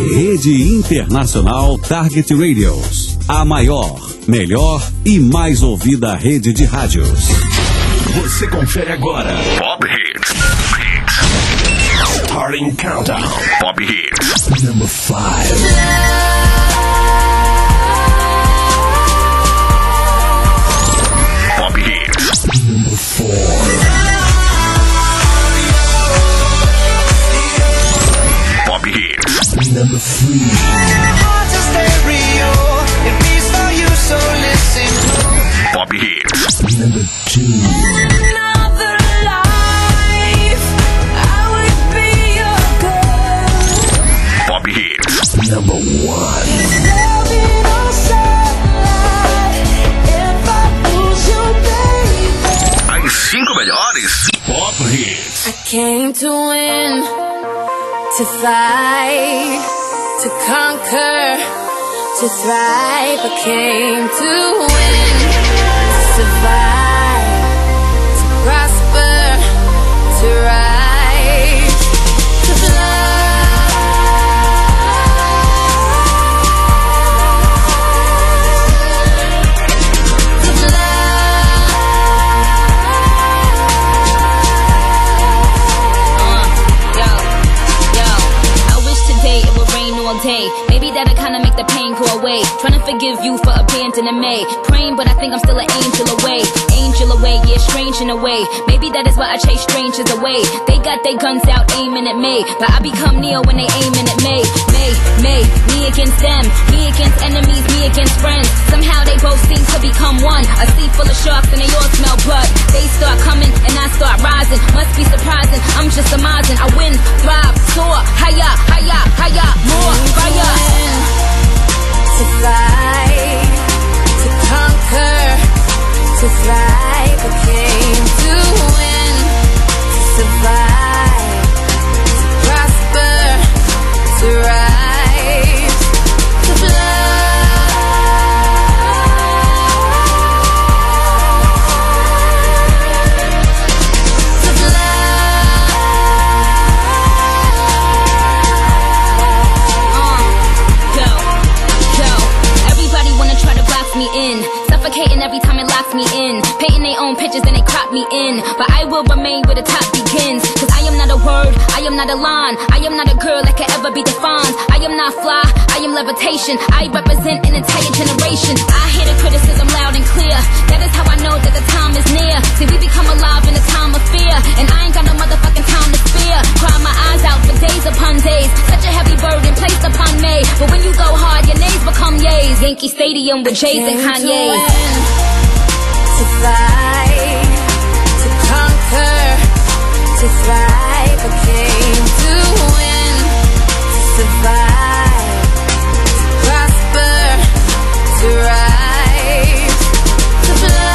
Rede Internacional Target Radios. A maior, melhor e mais ouvida rede de rádios. Você confere agora. Pop Hits. Starting Countdown. Pop Hits. Number 5. Pop Hits. Number 4. Pop Hits. Number 3. Pop Hits. Number 2. Another life, I would be your girl. Pop Hits. Number 1. Loving all sunlight, if I lose you, baby. As 5 melhores Pop Hits. I came to win, to fight, to conquer, to thrive. I came to win, to survive, to prosper, to rise, to fly. To I wish today it would rain all day. Maybe that'll kinda make the pain go away. Trying to forgive you for abandoning me. Praying, but I think I'm still an angel away. Angel away, yeah, strange in a way. Maybe that is why I chase strangers away. They got their guns out aiming at me, but I become Neo when they aiming at me. Me against them, me against enemies, me against friends. Somehow they both seem to become one. A sea full of sharks and they all smell blood. They start coming and I start rising. Must be surprising, I'm just amazing. I win, thrive, soar, higher, higher, higher, more fire. To fight, to conquer, to thrive. I came to win, to survive, to prosper, to rise, to fly. To fly. Yo, everybody wanna try to box me in, suffocating every time it locks me in, painting their own pictures and they crop me in, but I will remain where the top begins, cause I am not a word, I am not a line, I am not a girl that can ever be defined, I am not fly, I am levitation, I represent an entire generation, I hear the criticism loud and clear, that is how I know that the time is near, see we become alive in a time of fear, and I ain't got no motherfucking time to spare, cry my eyes out for days upon days, such a heavy burden placed upon me, but when you go hard your names become yays, Yankee Stadium with Jays and Kanye's. To fight, to conquer, to thrive. I came to win, to survive, to prosper, to rise, to fly.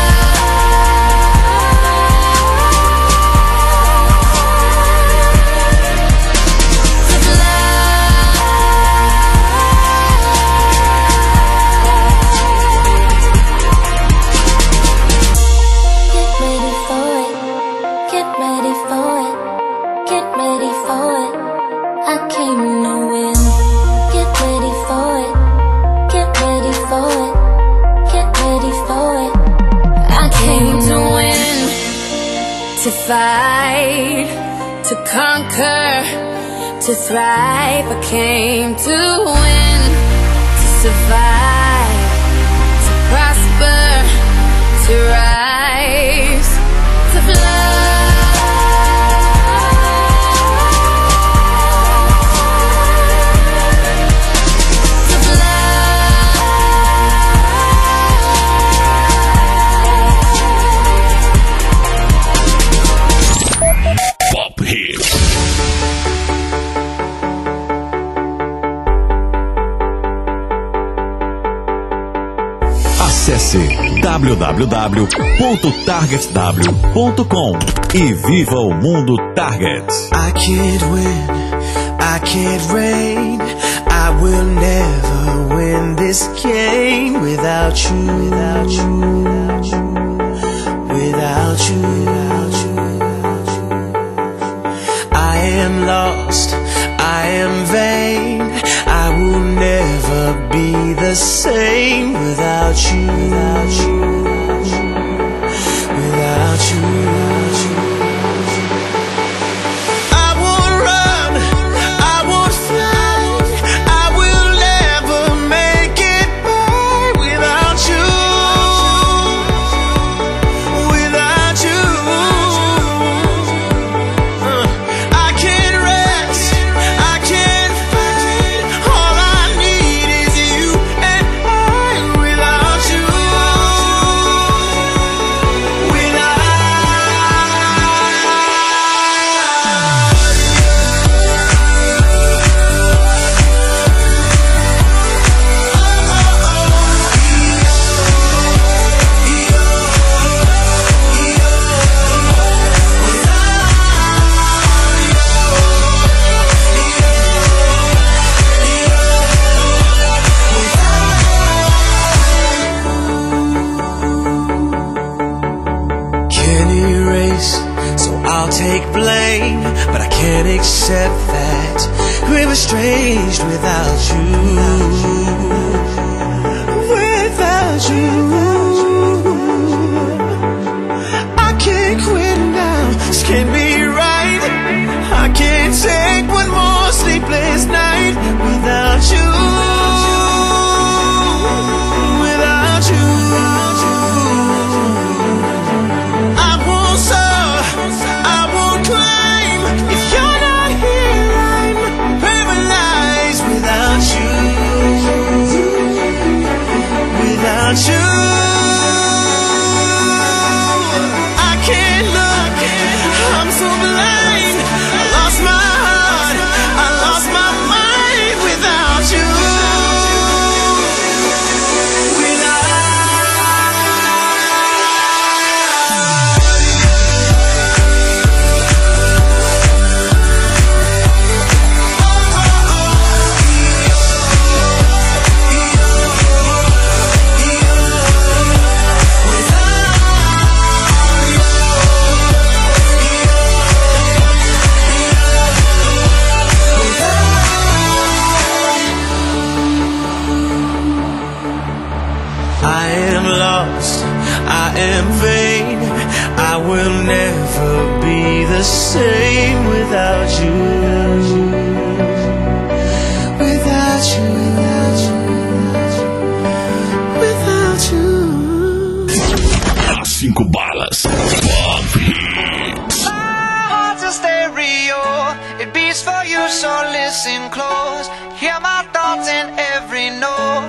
To fly. Get ready for it, get ready for it, I came to win. Get ready for it, get ready for it, get ready for it, I came to win, to fight, to conquer, to thrive. I came to win, to survive, to prosper, to rise, to fly. Pop Hits. Acesse www.targetw.com e viva o mundo Target. I can't win, I can't reign, I will never win this game without you, without you, without you, without you, without you. I am lost, I am vain, the same without you, without you, without you. I won't run, I won't fight, I will never make it by without you, without you. I can't rest, I can't fight, all I need is you and I without you, take blame, but I can't accept that we're estranged without you, without you. I can't quit now, this can't be right. I can't take one more sleepless night without you, without you. I won't stop, I won't climb. If you're not here, I'm paralyzed without you, without you. I can't look, I'm so blind. I lost my heart, I lost my mind without you. I am lost, I am vain, I will never be the same without you, without you, without you, without you. 5 balas. Pop Hits. My heart's a stereo, it beats for you, so listen close. Hear my thoughts in every note.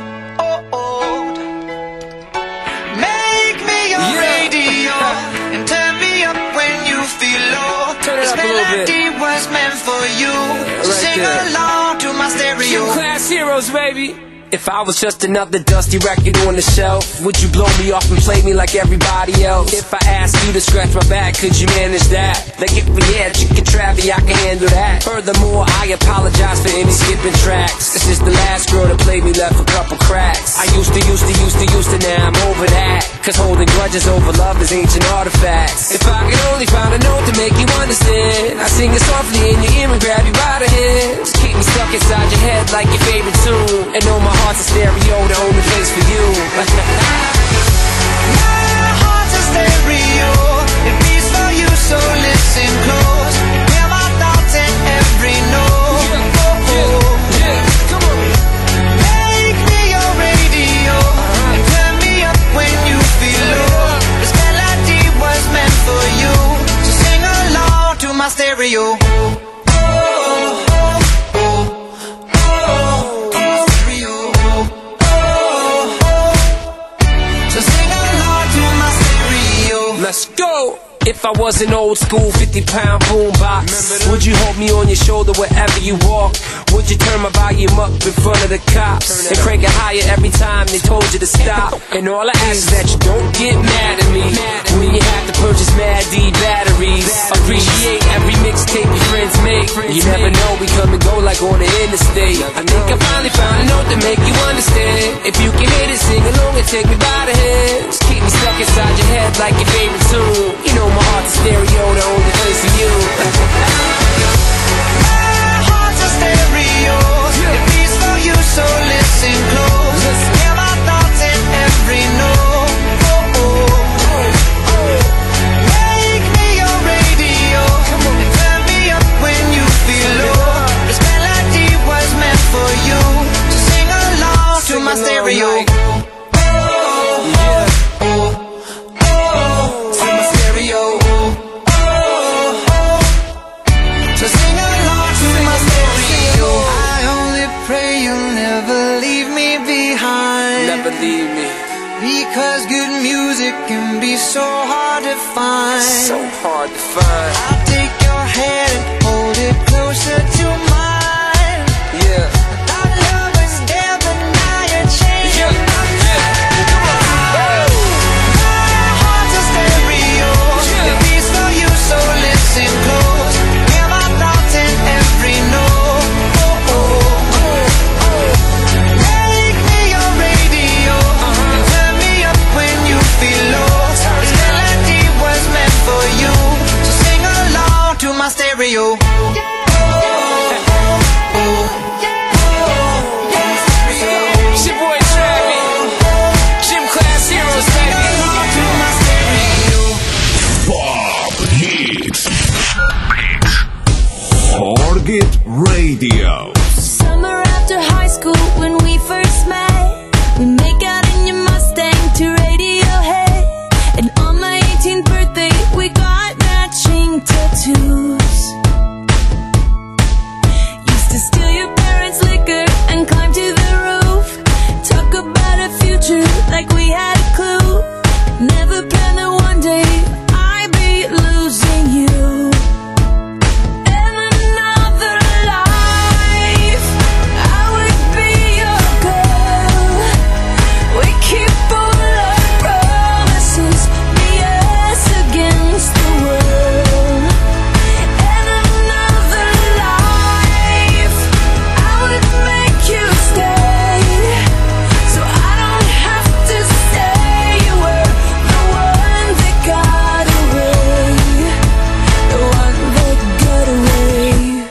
Make me your radio and turn me up when you feel low. This melody was meant for you, so sing along to my stereo. Class heroes, baby. If I was just another dusty record on the shelf, would you blow me off and play me like everybody else? If I asked you to scratch my back, could you manage that? Like if we had chicken Travie, I can handle that. Furthermore, I apologize for any skipping tracks. This is the last girl that played me, left a couple cracks. I used to, now I'm over that. Cause holding grudges over love is ancient artifacts. If I could only find a note to make you understand, I sing it softly in your ear and grab you by the hand. Just keep me stuck inside your head like your favorite tune, and know my heart's a stereo, the only place for you. My heart's a stereo, it beats for you, so listen close. Hear my thoughts in every note. Come on. Make me your radio and turn me up when you feel low. This melody was meant for you, so sing along to my stereo. Let's go! If I was an old school 50-pound boombox, would you hold me on your shoulder wherever you walk? Would you turn my volume up in front of the cops and crank it higher every time they told you to stop? And all I ask is that you don't get mad at me when you have to purchase Mad D batteries. Appreciate every mixtape your friends make. You never know, we come and go like on the interstate. I think I finally found a note to make you understand. If you can hit it, sing along and take me by the hand. Just keep me stuck inside your head like your favorite tune. You know my heart's a stereo, the only place for you. My heart's a stereo, it beats for you, so listen close. because good music can be so hard to find. So hard to find. I'll take your hand and hold it closer to mine. Yeah. Our love was there, but now you're changing my mind. My heart's a stereo. It beats for you, so listen close. Hear my thoughts in every note. Make me your radio and turn me up when you feel low. This melody was meant for you, so sing along to my stereo. It's your boy Travi, Gym Class Heroes, baby. Pop Hits. Target Radio. Summer after high school when we first met, we make out in your Mustang to Radiohead. And on my 18th birthday we got matching tattoos. Used to steal your parents' liquor and climb to the roof. Talk about a future like we had a clue. Never planned that one day I'd be losing you. In another life, I would be your girl. We keep all our promises, be us against the world. In another life, I would make you stay, so I don't have to say you were the one that got away, the one that got away.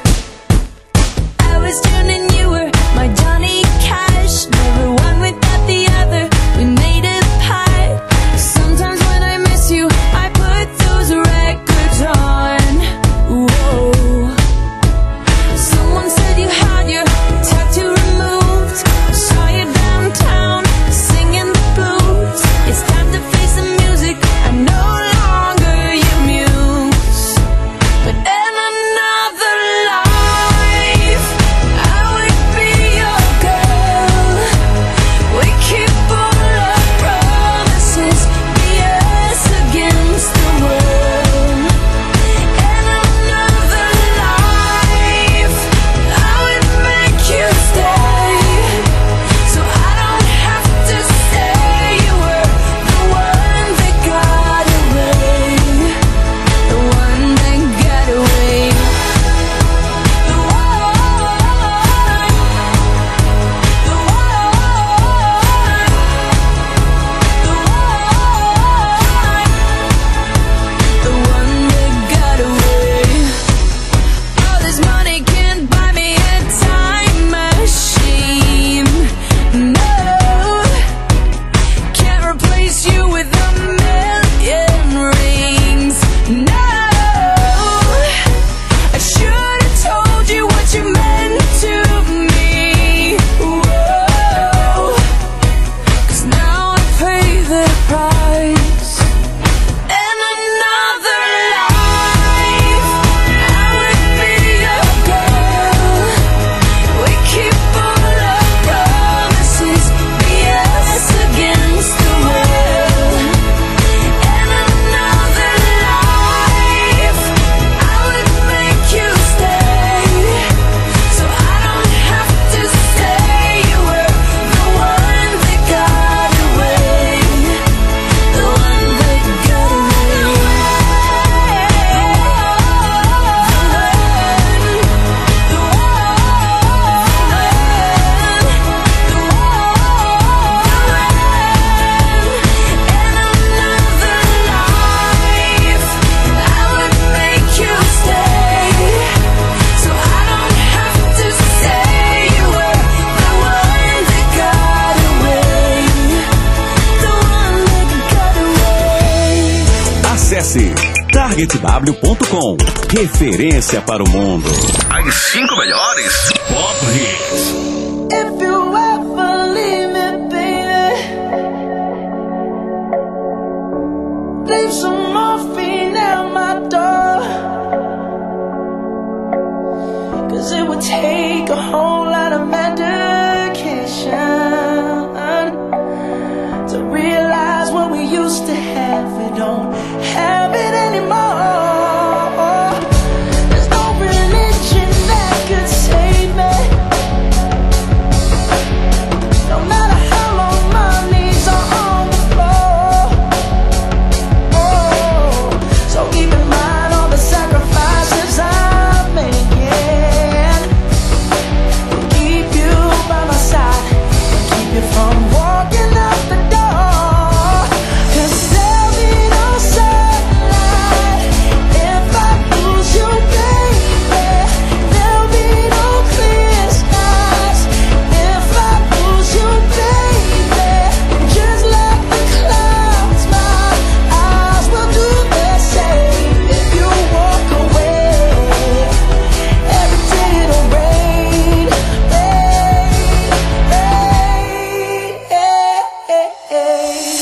I was June and you were my Johnny Cash. Never one without the other, we made a pact. Sometimes when I miss you, I put those records on. Whoa. Someone said you had your tattoo removed. Saw you downtown singing the blues. It's time to face the music, I'm no longer your muse. But in another life, I would be your girl. We keep all our promises, be us against the world. In another life, I would make you stay, so I don't have to say you were the one that got away, the one that got away. The one that got away. All this money can't buy me a time machine. No, can't replace you with a million rings. No, I should have told you what you meant to me. Whoa, 'cause now I pay the price. In another life, I would be your girl. We keep all our promises, be us against the world. In another life, I would make you stay, so I don't have to say you were the one that got away, the one that got Acesse targetw.com. Referência para o mundo. As 5 melhores Pop Hits. If you ever leave me, baby, leave some morphine at my door. 'Cause it would take a whole lot of medication to realize if we don't have it anymore. There's no religion that could save me. No matter how long my knees are on the floor. Oh, so keep in mind all the sacrifices I'm making to keep you by my side and keep you from walking out the door. 'Cause there'll be no sunlight if I lose you, baby. There'll be no clear skies if I lose you, baby. And just like the clouds, my eyes will do the same. If you walk away, every day it'll rain, rain, rain.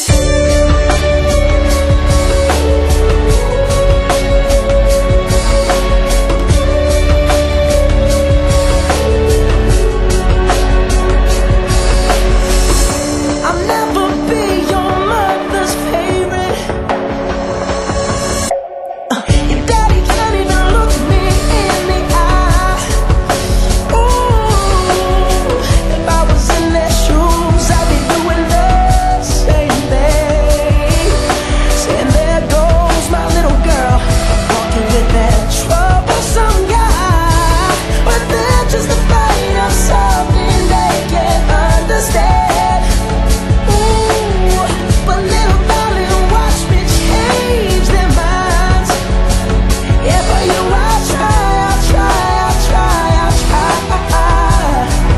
I'll never be your mother's favorite. Your daddy can't even look me in the eye. Ooh, if I was in their shoes, I'd be doing the same thing. Saying there goes my little girl, walking with that troublesome guy. But they're just afraid of something they can't understand. Ooh, but little darling, watch me change their minds. Yeah, for you I'll try, I'll try, I'll try, I'll try.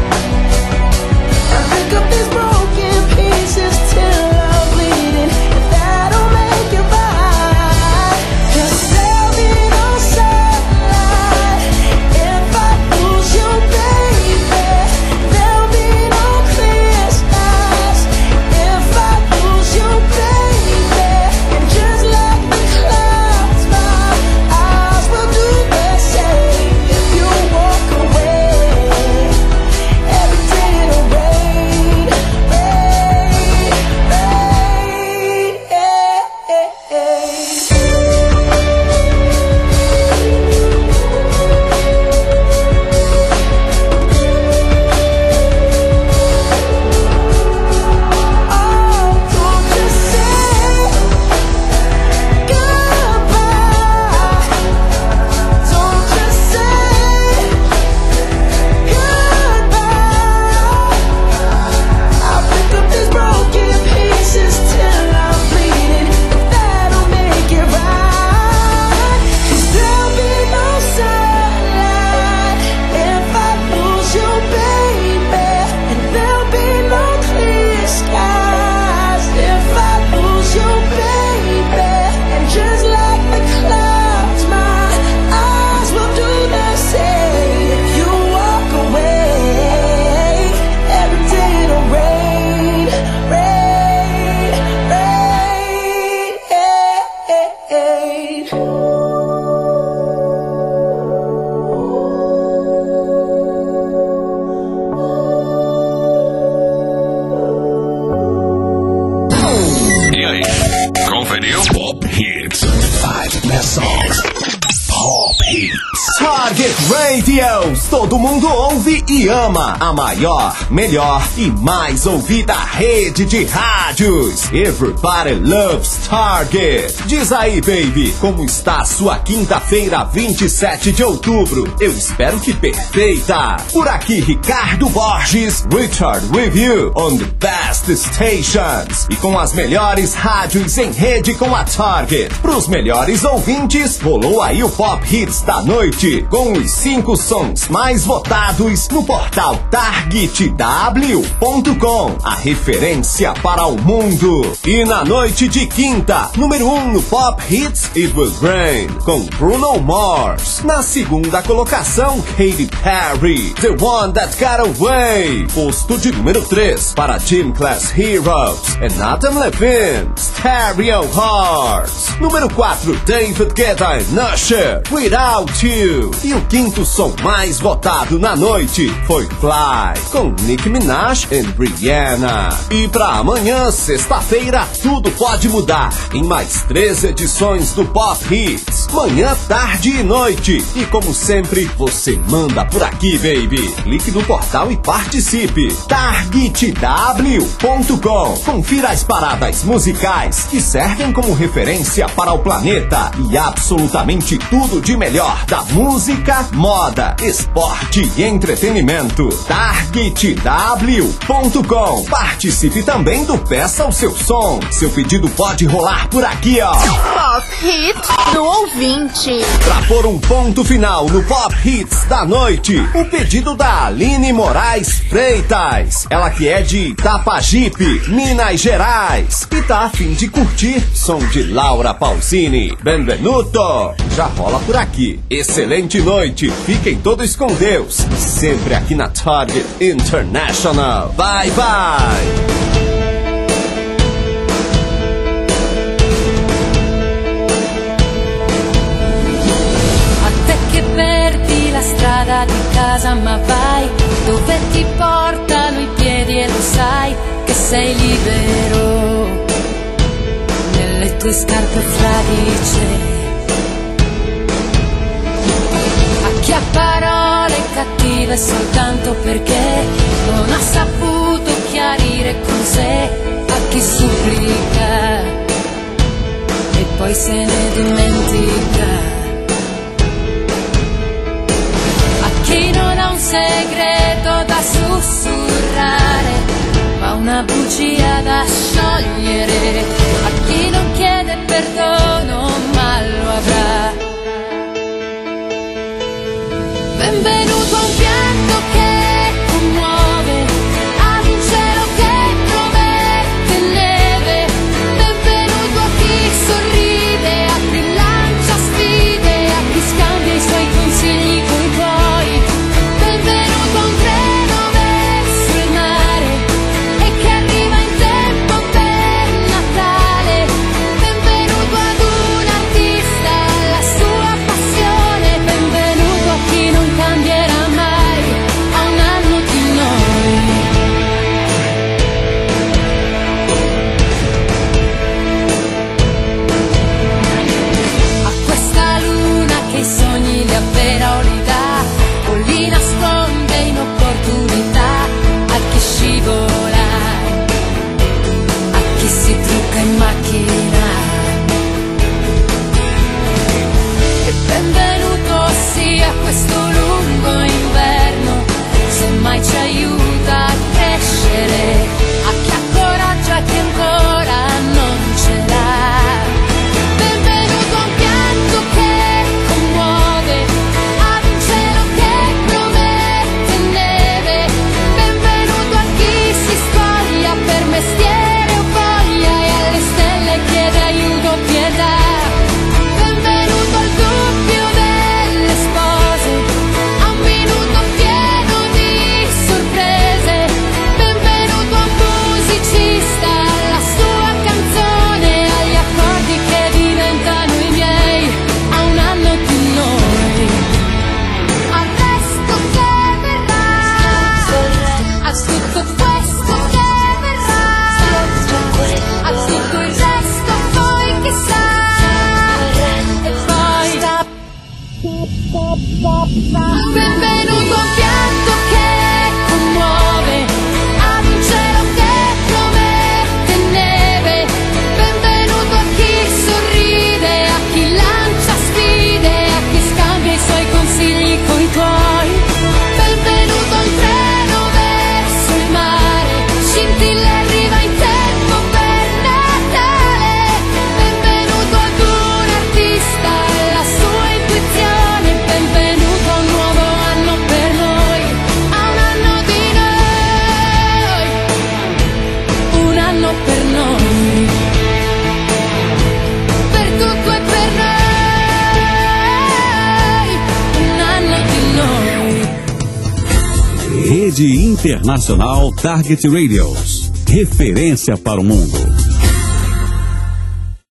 I'll pick up these broken pieces till I'm bleeding. If that'll make you right. 'Cause there'll be no sunlight if I lose you, baby. There'll be no clear skies if I lose you, baby. And just like the clouds, my eyes will do the same. If you walk away, every day it'll rain, rain, Oh, don't just say goodbye. Don't just say goodbye. I'll pick up these broken pieces till I'm bleeding. If that'll make it right. 'Cause there'll be no sunlight if I lose you, baby. And there'll be no clear skies if I lose you, baby. And just like the clouds, my eyes will do the same. If you walk away, every day it'll rain, rain, rain. E aí, conferiu? Pop Hits. 5 best songs. Pop Hits. Target Radios, todo mundo ouve e ama. A maior, melhor e mais ouvida rede de rádios. Everybody loves Target. Diz aí, baby, como está a sua quinta-feira, 27 de outubro? Eu espero que perfeita. Por aqui, Ricardo Borges, Richard Review on the best stations. E com as melhores rádios em rede com a Target. Pros melhores ouvintes, rolou aí o Pop Hits da noite, com os 5 sons mais votados no portal targetw.com, a referência para o mundo. E na noite de quinta, número 1 no Pop Hits, It Will Rain, com Bruno Mars. Na segunda colocação, Katy Perry, The One That Got Away. Posto de número 3 para Gym Class Heroes e Nathan Levine, Stereo Hearts. Número 4, David Guetta e Usher, Without You. You. E o quinto som mais votado na noite foi Fly, com Nicki Minaj e Rihanna. E pra amanhã, sexta-feira, tudo pode mudar em mais 3 edições do Pop Hits, manhã, tarde e noite. E como sempre, você manda por aqui, baby. Clique no portal e participe. targetw.com. Confira as paradas musicais que servem como referência para o planeta e absolutamente tudo de melhor da música, moda, esporte e entretenimento. targetw.com. Participe também do Peça o Seu Som. Seu pedido pode rolar por aqui, ó. Pop Hits do ouvinte. Pra pôr um ponto final no Pop Hits da noite, o pedido da Aline Moraes Freitas. Ela que é de Itapajipe, Minas Gerais, e tá a fim de curtir som de Laura Pausini. Benvenuto! Já rola por aqui. Excelente noite. Fiquem todos com Deus. Sempre aqui na Target International. Bye, bye! La strada di casa, ma vai dove ti portano i piedi e lo sai che sei libero nelle tue scarpe fradice. A chi ha parole cattive soltanto perché non ha saputo chiarire con sé, a chi supplica e poi se ne dimentica. Chi non ha un segreto da sussurrare, ma una bugia da sciogliere, a chi non chiede perdono ma lo avrà. Benvenuto a un pianto che commuove, ad un cielo che promette neve. Benvenuto a chi sorride, a chi lancia sfide, a chi scambia i suoi consigli coi tuoi. In macchina. E benvenuto sia questo lungo inverno, se mai ci aiuta a crescere, a chi ha coraggio e chi ancora non ce l'ha. Benvenuto a un pianto che commuove, ad un cielo che promette neve. Benvenuto a chi si spoglia per mestiere, chiede aiuto, pietà. Benvenuto al doppio delle spose, a un minuto pieno di sorprese. Benvenuto a un musicista, alla sua canzone, agli accordi che diventano i miei, a un anno di noi, al resto che verrà, a tutto questo che verrà, a tutto il resto. Benvenuto a un pianto che commuove, ad un cielo che promette neve. Benvenuto a chi sorride, a chi lancia sfide, a chi scambia i suoi consigli coi tuoi. Benvenuto a un treno verso il mare, scintille arriva in tempo per Natale. Benvenuto ad un artista, alla sua intuizione. Benvenuto a un nuovo anno per noi, a un anno di noi, un anno per noi, per tutto e per noi, un anno di noi. Rede Internacional Target Radios. Referência para o mundo.